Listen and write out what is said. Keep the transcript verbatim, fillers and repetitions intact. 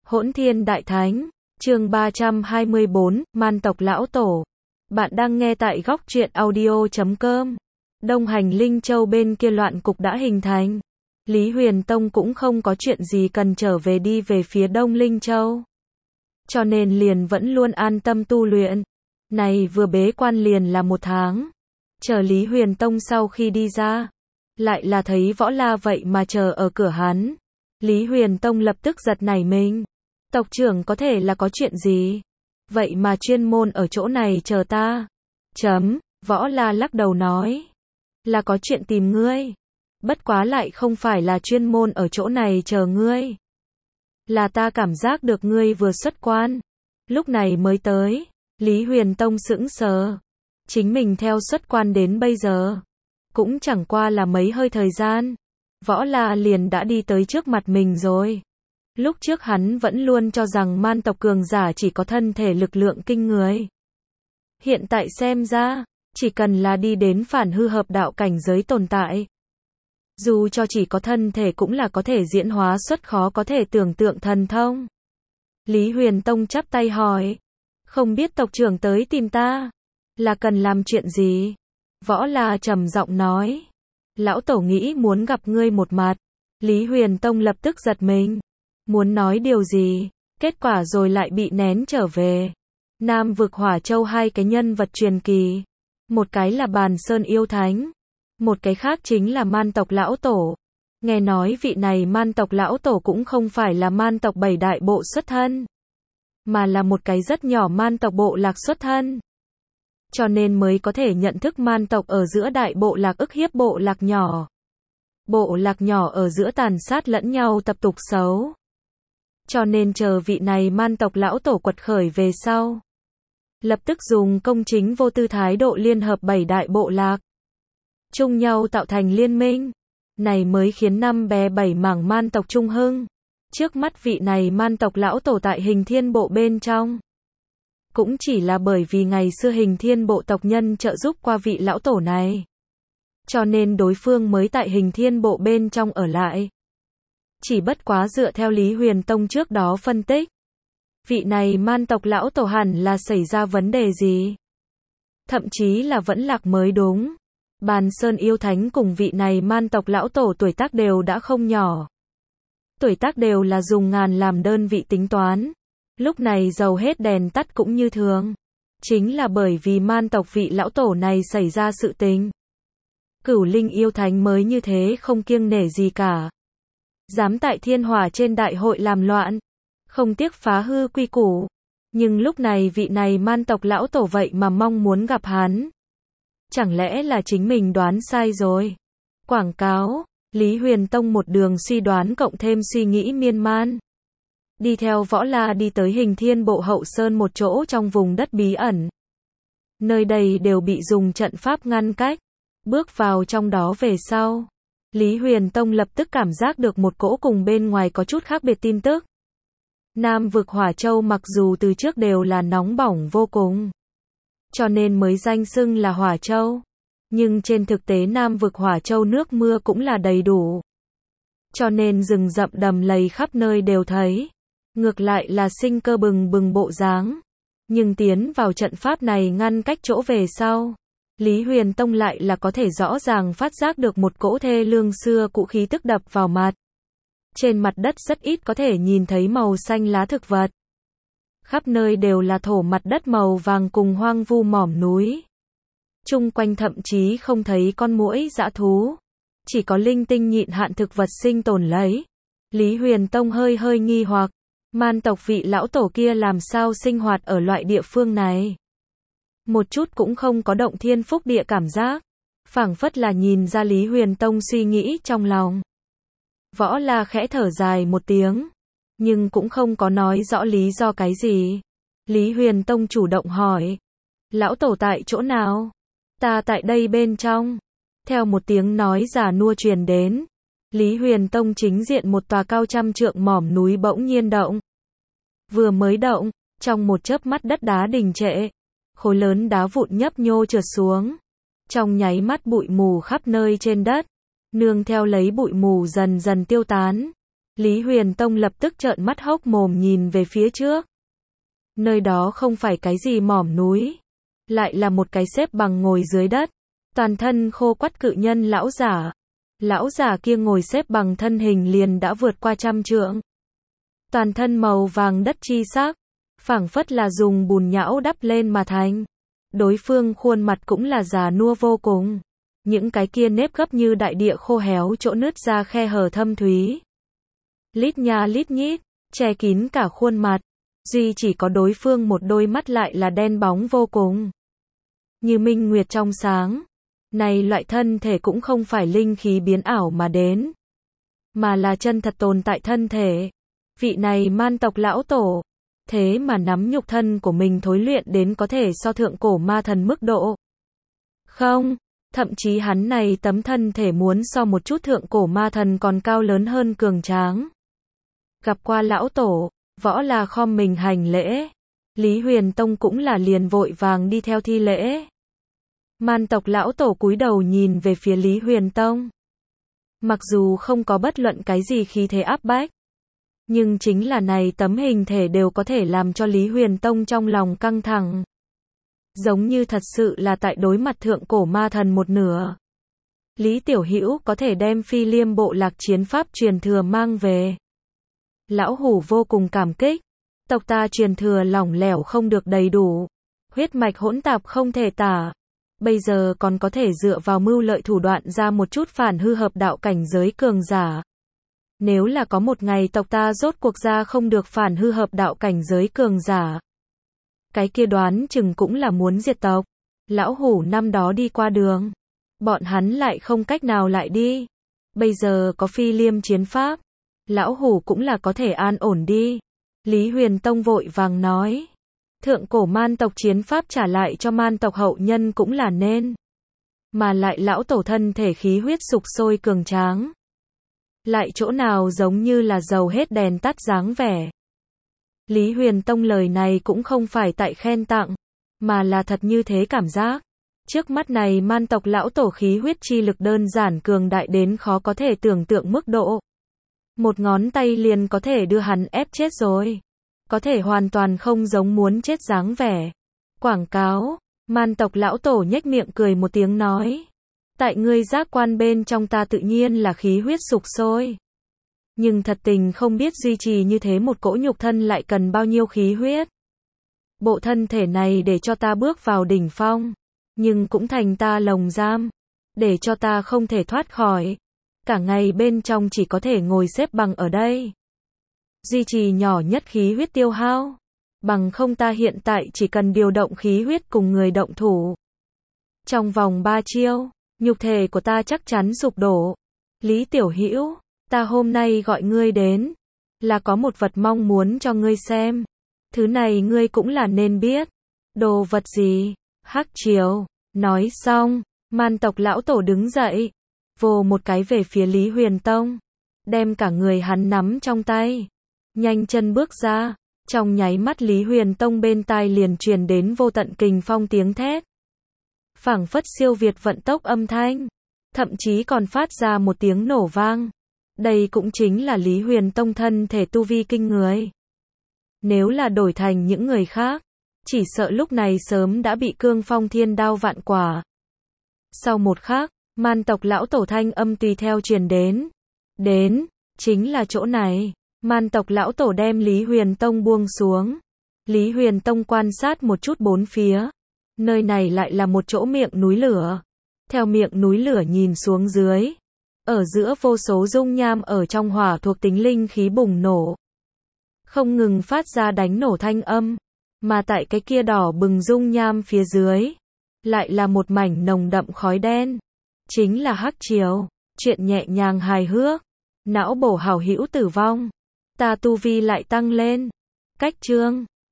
Hỗn Thiên Đại Thánh, chương ba trăm hai mươi bốn, Man tộc lão tổ. Bạn đang nghe tại góc truyện audio chấm com. Đông Hành Linh Châu bên kia loạn cục đã hình thành. Lý Huyền Tông cũng không có chuyện gì cần trở về đi về phía Đông Linh Châu. Cho nên liền vẫn luôn an tâm tu luyện. Này vừa bế quan liền là một tháng. Chờ Lý Huyền Tông sau khi đi ra. Lại là thấy Võ La vậy mà chờ ở cửa hắn. Lý Huyền Tông lập tức giật nảy mình. Tộc trưởng có thể là có chuyện gì? Vậy mà chuyên môn ở chỗ này chờ ta. Chấm, Võ La lắc đầu nói. Là có chuyện tìm ngươi. Bất quá lại không phải là chuyên môn ở chỗ này chờ ngươi. Là ta cảm giác được ngươi vừa xuất quan. Lúc này mới tới. Lý Huyền Tông sững sờ. Chính mình theo xuất quan đến bây giờ. Cũng chẳng qua là mấy hơi thời gian. Võ La liền đã đi tới trước mặt mình rồi. Lúc trước hắn vẫn luôn cho rằng man tộc cường giả chỉ có thân thể lực lượng kinh người. Hiện tại xem ra, chỉ cần là đi đến phản hư hợp đạo cảnh giới tồn tại. Dù cho chỉ có thân thể cũng là có thể diễn hóa xuất khó có thể tưởng tượng thần thông. Lý Huyền Tông chắp tay hỏi. Không biết tộc trưởng tới tìm ta. Là cần làm chuyện gì? Võ La trầm giọng nói. Lão tổ nghĩ muốn gặp ngươi một mặt. Lý Huyền Tông lập tức giật mình. Muốn nói điều gì? Kết quả rồi lại bị nén trở về. Nam vực Hỏa Châu hai cái nhân vật truyền kỳ. Một cái là Bàn Sơn Yêu Thánh. Một cái khác chính là man tộc lão tổ. Nghe nói vị này man tộc lão tổ cũng không phải là man tộc bảy đại bộ xuất thân. Mà là một cái rất nhỏ man tộc bộ lạc xuất thân. Cho nên mới có thể nhận thức man tộc ở giữa đại bộ lạc ức hiếp bộ lạc nhỏ. Bộ lạc nhỏ ở giữa tàn sát lẫn nhau tập tục xấu. Cho nên chờ vị này man tộc lão tổ quật khởi về sau. Lập tức dùng công chính vô tư thái độ liên hợp bảy đại bộ lạc. Chung nhau tạo thành liên minh. Này mới khiến năm bè bảy mảng man tộc trung hưng. Trước mắt vị này man tộc lão tổ tại Hình Thiên Bộ bên trong. Cũng chỉ là bởi vì ngày xưa Hình Thiên Bộ tộc nhân trợ giúp qua vị lão tổ này. Cho nên đối phương mới tại Hình Thiên Bộ bên trong ở lại. Chỉ bất quá dựa theo Lý Huyền Tông trước đó phân tích. Vị này man tộc lão tổ hẳn là xảy ra vấn đề gì? Thậm chí là vẫn lạc mới đúng. Bàn Sơn Yêu Thánh cùng vị này man tộc lão tổ tuổi tác đều đã không nhỏ. Tuổi tác đều là dùng ngàn làm đơn vị tính toán. Lúc này dầu hết đèn tắt cũng như thường. Chính là bởi vì man tộc vị lão tổ này xảy ra sự tình. Cửu Linh Yêu Thánh mới như thế không kiêng nể gì cả. Dám tại thiên hỏa trên đại hội làm loạn. Không tiếc phá hư quy củ. Nhưng lúc này vị này man tộc lão tổ vậy mà mong muốn gặp hắn. Chẳng lẽ là chính mình đoán sai rồi? Quảng cáo. Lý Huyền Tông một đường suy đoán cộng thêm suy nghĩ miên man. Đi theo Võ La đi tới Hình Thiên Bộ hậu sơn một chỗ trong vùng đất bí ẩn. Nơi đây đều bị dùng trận pháp ngăn cách. Bước vào trong đó về sau. Lý Huyền Tông lập tức cảm giác được một cỗ cùng bên ngoài có chút khác biệt tin tức. Nam vực Hỏa Châu mặc dù từ trước đều là nóng bỏng vô cùng. Cho nên mới danh xưng là Hỏa Châu. Nhưng trên thực tế Nam vực Hỏa Châu nước mưa cũng là đầy đủ. Cho nên rừng rậm đầm lầy khắp nơi đều thấy. Ngược lại là sinh cơ bừng bừng bộ dáng. Nhưng tiến vào trận pháp này ngăn cách chỗ về sau. Lý Huyền Tông lại là có thể rõ ràng phát giác được một cỗ thê lương xưa cũ khí tức đập vào mặt. Trên mặt đất rất ít có thể nhìn thấy màu xanh lá thực vật. Khắp nơi đều là thổ mặt đất màu vàng cùng hoang vu mỏm núi. Chung quanh thậm chí không thấy con muỗi dã thú. Chỉ có linh tinh nhịn hạn thực vật sinh tồn lấy. Lý Huyền Tông hơi hơi nghi hoặc. Man tộc vị lão tổ kia làm sao sinh hoạt ở loại địa phương này. Một chút cũng không có động thiên phúc địa cảm giác. Phảng phất là nhìn ra Lý Huyền Tông suy nghĩ trong lòng. Võ La khẽ thở dài một tiếng. Nhưng cũng không có nói rõ lý do cái gì. Lý Huyền Tông chủ động hỏi. Lão tổ tại chỗ nào? Ta tại đây bên trong. Theo một tiếng nói già nua truyền đến. Lý Huyền Tông chính diện một tòa cao trăm trượng mỏm núi bỗng nhiên động. Vừa mới động, trong một chớp mắt đất đá đình trệ. Khối lớn đá vụn nhấp nhô trượt xuống. Trong nháy mắt bụi mù khắp nơi trên đất. Nương theo lấy bụi mù dần dần tiêu tán. Lý Huyền Tông lập tức trợn mắt hốc mồm nhìn về phía trước. Nơi đó không phải cái gì mỏm núi, lại là một cái xếp bằng ngồi dưới đất, toàn thân khô quắt cự nhân lão giả. Lão giả kia ngồi xếp bằng thân hình liền đã vượt qua trăm trượng. Toàn thân màu vàng đất chi sắc, phảng phất là dùng bùn nhão đắp lên mà thành. Đối phương khuôn mặt cũng là già nua vô cùng. Những cái kia nếp gấp như đại địa khô héo chỗ nứt ra khe hở thâm thúy. Lít nha lít nhít, che kín cả khuôn mặt. Duy chỉ có đối phương một đôi mắt lại là đen bóng vô cùng. Như minh nguyệt trong sáng. Này loại thân thể cũng không phải linh khí biến ảo mà đến, mà là chân thật tồn tại thân thể. Vị này man tộc lão tổ, thế mà nắm nhục thân của mình thối luyện đến có thể so thượng cổ ma thần mức độ. Không, thậm chí hắn này tấm thân thể muốn so một chút thượng cổ ma thần còn cao lớn hơn cường tráng. Gặp qua lão tổ, võ là khom mình hành lễ. Lý Huyền Tông cũng là liền vội vàng đi theo thi lễ. Man tộc lão tổ cúi đầu nhìn về phía Lý Huyền Tông. Mặc dù không có bất luận cái gì khí thế áp bách, nhưng chính là này tấm hình thể đều có thể làm cho Lý Huyền Tông trong lòng căng thẳng. Giống như thật sự là tại đối mặt thượng cổ ma thần một nửa. Lý Tiểu Hữu có thể đem Phi Liêm bộ lạc chiến pháp truyền thừa mang về. Lão hủ vô cùng cảm kích. Tộc ta truyền thừa lỏng lẻo không được đầy đủ, huyết mạch hỗn tạp không thể tả. Bây giờ còn có thể dựa vào mưu lợi thủ đoạn ra một chút phản hư hợp đạo cảnh giới cường giả. Nếu là có một ngày tộc ta rốt cuộc ra không được phản hư hợp đạo cảnh giới cường giả, cái kia đoán chừng cũng là muốn diệt tộc. Lão hủ năm đó đi qua đường, bọn hắn lại không cách nào lại đi. Bây giờ có Phi Liêm chiến pháp, lão hủ cũng là có thể an ổn đi. Lý Huyền Tông vội vàng nói. Thượng cổ man tộc chiến pháp trả lại cho man tộc hậu nhân cũng là nên. Mà lại lão tổ thân thể khí huyết sục sôi cường tráng. Lại chỗ nào giống như là dầu hết đèn tắt dáng vẻ. Lý Huyền Tông lời này cũng không phải tại khen tặng, mà là thật như thế cảm giác. Trước mắt này man tộc lão tổ khí huyết chi lực đơn giản cường đại đến khó có thể tưởng tượng mức độ. Một ngón tay liền có thể đưa hắn ép chết rồi. Có thể hoàn toàn không giống muốn chết dáng vẻ. Quảng cáo, man tộc lão tổ nhếch miệng cười một tiếng nói. Tại ngươi giác quan bên trong ta tự nhiên là khí huyết sục sôi. Nhưng thật tình không biết duy trì như thế một cỗ nhục thân lại cần bao nhiêu khí huyết. Bộ thân thể này để cho ta bước vào đỉnh phong, nhưng cũng thành ta lồng giam, để cho ta không thể thoát khỏi. Cả ngày bên trong chỉ có thể ngồi xếp bằng ở đây. Duy trì nhỏ nhất khí huyết tiêu hao. Bằng không ta hiện tại chỉ cần điều động khí huyết cùng người động thủ. Trong vòng ba chiêu, nhục thể của ta chắc chắn sụp đổ. Lý Tiểu Hữu, ta hôm nay gọi ngươi đến, là có một vật mong muốn cho ngươi xem. Thứ này ngươi cũng là nên biết. Đồ vật gì? Hắc triều. Nói xong, man tộc lão tổ đứng dậy, vồ một cái về phía Lý Huyền Tông, đem cả người hắn nắm trong tay. Nhanh chân bước ra, trong nháy mắt Lý Huyền Tông bên tai liền truyền đến vô tận kình phong tiếng thét. Phảng phất siêu việt vận tốc âm thanh, thậm chí còn phát ra một tiếng nổ vang. Đây cũng chính là Lý Huyền Tông thân thể tu vi kinh người. Nếu là đổi thành những người khác, chỉ sợ lúc này sớm đã bị cương phong thiên đao vạn quả. Sau một khắc, man tộc lão tổ thanh âm tùy theo truyền đến. Đến, chính là chỗ này. Man tộc lão tổ đem Lý Huyền Tông buông xuống. Lý Huyền Tông quan sát một chút bốn phía. Nơi này lại là một chỗ miệng núi lửa. Theo miệng núi lửa nhìn xuống dưới, ở giữa vô số dung nham ở trong hỏa thuộc tính linh khí bùng nổ, không ngừng phát ra đánh nổ thanh âm. Mà tại cái kia đỏ bừng dung nham phía dưới, lại là một mảnh nồng đậm khói đen. Chính là hắc triều. Chuyện nhẹ nhàng hài hước, não bổ hảo hữu tử vong. Ta tu vi lại tăng lên. Cách chương